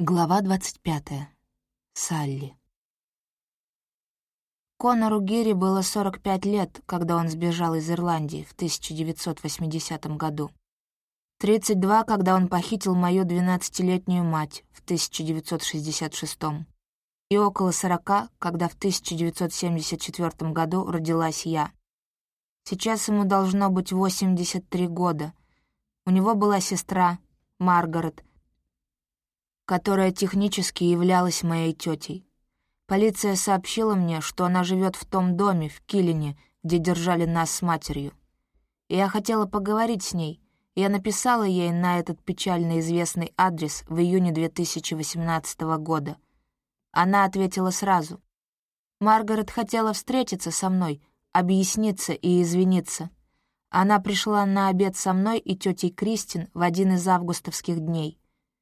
Глава 25. Салли. Конору Гири было 45 лет, когда он сбежал из Ирландии в 1980 году. 32, когда он похитил мою 12-летнюю мать в 1966. И около 40, когда в 1974 году родилась я. Сейчас ему должно быть 83 года. У него была сестра, Маргарет, которая технически являлась моей тетей. Полиция сообщила мне, что она живет в том доме в Киллине, где держали нас с матерью. И я хотела поговорить с ней. Я написала ей на этот печально известный адрес в июне 2018 года. Она ответила сразу. Маргарет хотела встретиться со мной, объясниться и извиниться. Она пришла на обед со мной и тетей Кристин в один из августовских дней.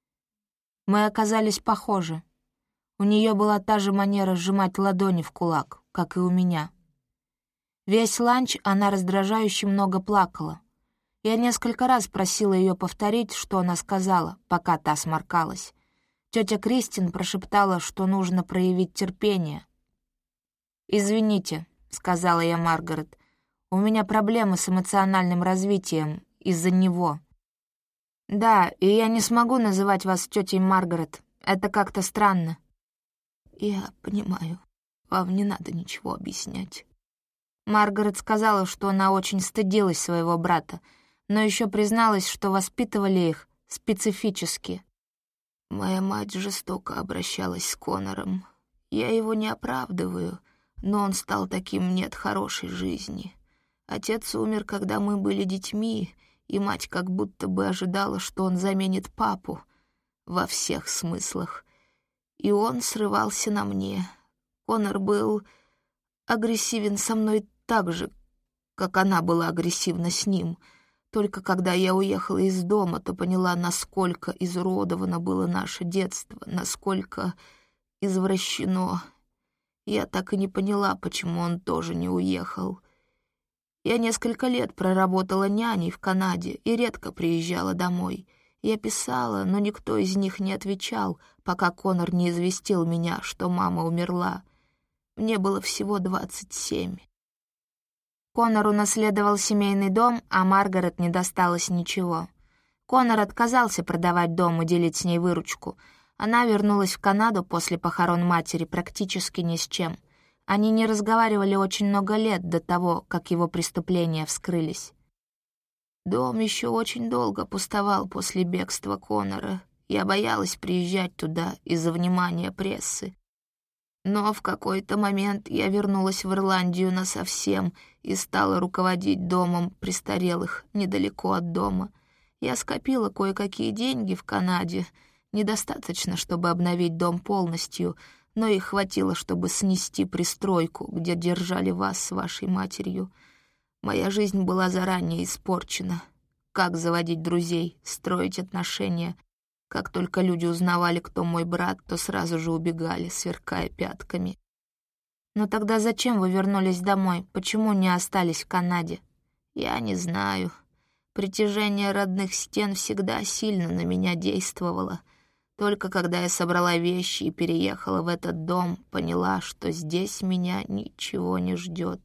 Мы оказались похожи. У нее была та же манера сжимать ладони в кулак, как и у меня. Весь ланч она раздражающе много плакала. Я несколько раз просила ее повторить, что она сказала, пока та сморкалась. Тетя Кристин прошептала, что нужно проявить терпение. «Извините», — сказала я Маргарет, — «у меня проблемы с эмоциональным развитием из-за него». «Да, и я не смогу называть вас тетей Маргарет. Это как-то странно». «Я понимаю. Вам не надо ничего объяснять». Маргарет сказала, что она очень стыдилась своего брата, но еще призналась, что воспитывали их специфически. «Моя мать жестоко обращалась с Конором. Я его не оправдываю, но он стал таким мне от хорошей жизни. Отец умер, когда мы были детьми, и мать как будто бы ожидала, что он заменит папу во всех смыслах. И он срывался на мне. Конор был агрессивен со мной так же, как она была агрессивна с ним. Только когда я уехала из дома, то поняла, насколько изуродовано было наше детство, насколько извращено. Я так и не поняла, почему он тоже не уехал. Я несколько лет проработала няней в Канаде и редко приезжала домой. Я писала, но никто из них не отвечал, пока Конор не известил меня, что мама умерла. Мне было всего 27. Конор унаследовал семейный дом, а Маргарет не досталось ничего. Конор отказался продавать дом и делить с ней выручку. Она вернулась в Канаду после похорон матери практически ни с чем. Они не разговаривали очень много лет до того, как его преступления вскрылись. Дом еще очень долго пустовал после бегства Конора. Я боялась приезжать туда из-за внимания прессы. Но в какой-то момент я вернулась в Ирландию насовсем и стала руководить домом престарелых недалеко от дома. Я скопила кое-какие деньги в Канаде. Недостаточно, чтобы обновить дом полностью, но их хватило, чтобы снести пристройку, где держали вас с вашей матерью. Моя жизнь была заранее испорчена. Как заводить друзей, строить отношения. Как только люди узнавали, кто мой брат, то сразу же убегали, сверкая пятками. «Но тогда зачем вы вернулись домой? Почему не остались в Канаде?» «Я не знаю. Притяжение родных стен всегда сильно на меня действовало. Только когда я собрала вещи и переехала в этот дом, поняла, что здесь меня ничего не ждет.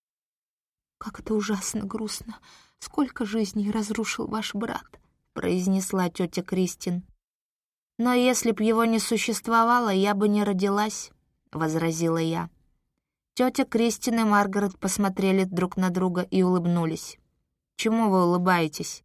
«Как это ужасно грустно! Сколько жизней разрушил ваш брат!» — произнесла тетя Кристин. «Но если б его не существовало, я бы не родилась», — возразила я. Тетя Кристин и Маргарет посмотрели друг на друга и улыбнулись. «Чему вы улыбаетесь?»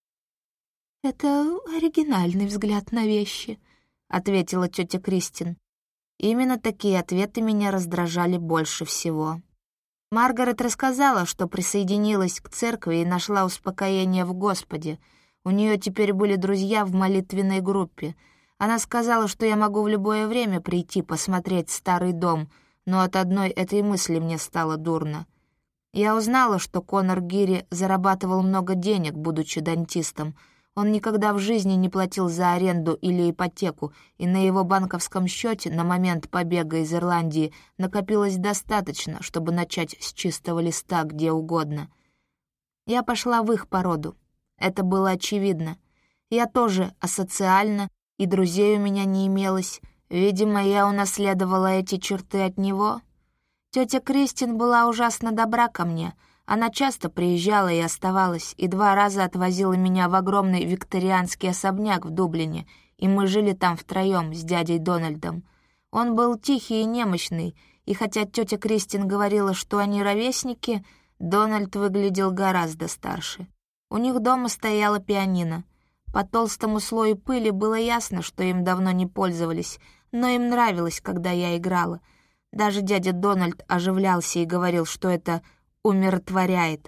«Это оригинальный взгляд на вещи», — ответила тетя Кристин. Именно такие ответы меня раздражали больше всего. Маргарет рассказала, что присоединилась к церкви и нашла успокоение в Господе. У нее теперь были друзья в молитвенной группе. Она сказала, что я могу в любое время прийти посмотреть старый дом, но от одной этой мысли мне стало дурно. Я узнала, что Конор Гири зарабатывал много денег, будучи дантистом. Он никогда в жизни не платил за аренду или ипотеку, и на его банковском счете на момент побега из Ирландии накопилось достаточно, чтобы начать с чистого листа где угодно. Я пошла в их породу. Это было очевидно. Я тоже асоциальна, И друзей у меня не имелось. Видимо, я унаследовала эти черты от него. Тетя Кристин была ужасно добра ко мне. Она часто приезжала и оставалась, и 2 раза отвозила меня в огромный викторианский особняк в Дублине, и мы жили там втроем с дядей Дональдом. Он был тихий и немощный, и хотя тетя Кристин говорила, что они ровесники, Дональд выглядел гораздо старше. У них дома стояла пианино. По толстому слою пыли было ясно, что им давно не пользовались, но им нравилось, когда я играла. Даже дядя Дональд оживлялся и говорил, что это умиротворяет.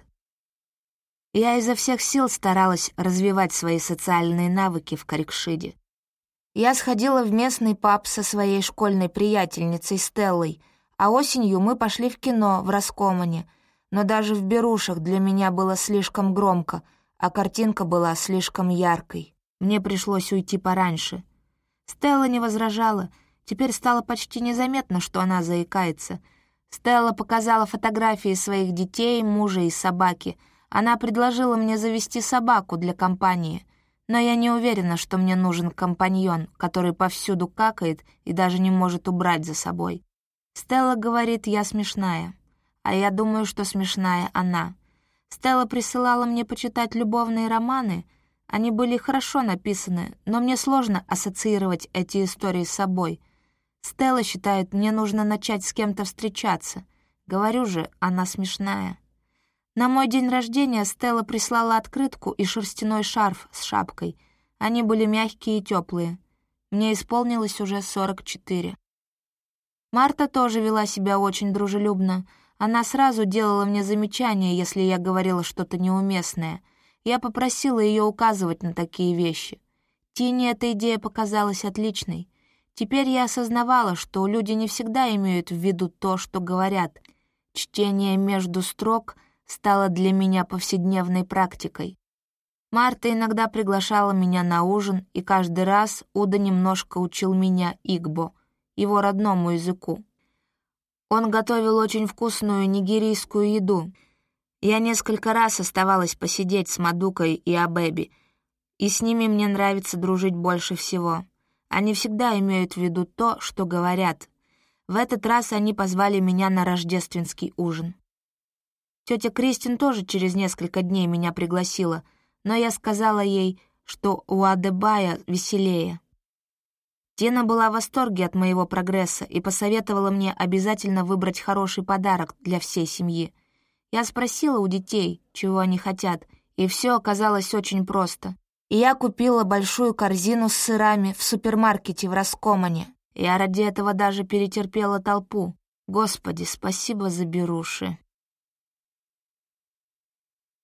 Я изо всех сил старалась развивать свои социальные навыки в Коррекшиде. Я сходила в местный паб со своей школьной приятельницей Стеллой, а осенью мы пошли в кино в Раскомане, но даже в берушах для меня было слишком громко, а картинка была слишком яркой. Мне пришлось уйти пораньше. Стелла не возражала. Теперь стало почти незаметно, что она заикается. Стелла показала фотографии своих детей, мужа и собаки. Она предложила мне завести собаку для компании. Но я не уверена, что мне нужен компаньон, который повсюду какает и даже не может убрать за собой. Стелла говорит, я смешная. А я думаю, что смешная она. Стелла присылала мне почитать любовные романы. Они были хорошо написаны, но мне сложно ассоциировать эти истории с собой. Стелла считает, мне нужно начать с кем-то встречаться. Говорю же, она смешная. На мой день рождения Стелла прислала открытку и шерстяной шарф с шапкой. Они были мягкие и теплые. Мне исполнилось уже 44. Марта тоже вела себя очень дружелюбно. Она сразу делала мне замечания, если я говорила что-то неуместное. Я попросила ее указывать на такие вещи. Тине эта идея показалась отличной. Теперь я осознавала, что люди не всегда имеют в виду то, что говорят. Чтение между строк стало для меня повседневной практикой. Марта иногда приглашала меня на ужин, и каждый раз Уда немножко учил меня игбо, его родному языку. Он готовил очень вкусную нигерийскую еду. Я несколько раз оставалась посидеть с Мадукой и Абеби, и с ними мне нравится дружить больше всего. Они всегда имеют в виду то, что говорят. В этот раз они позвали меня на рождественский ужин. Тетя Кристин тоже через несколько дней меня пригласила, но я сказала ей, что у Адебая веселее. Тина была в восторге от моего прогресса и посоветовала мне обязательно выбрать хороший подарок для всей семьи. Я спросила у детей, чего они хотят, и все оказалось очень просто. И я купила большую корзину с сырами в супермаркете в Раскомане. Я ради этого даже перетерпела толпу. Господи, спасибо за беруши.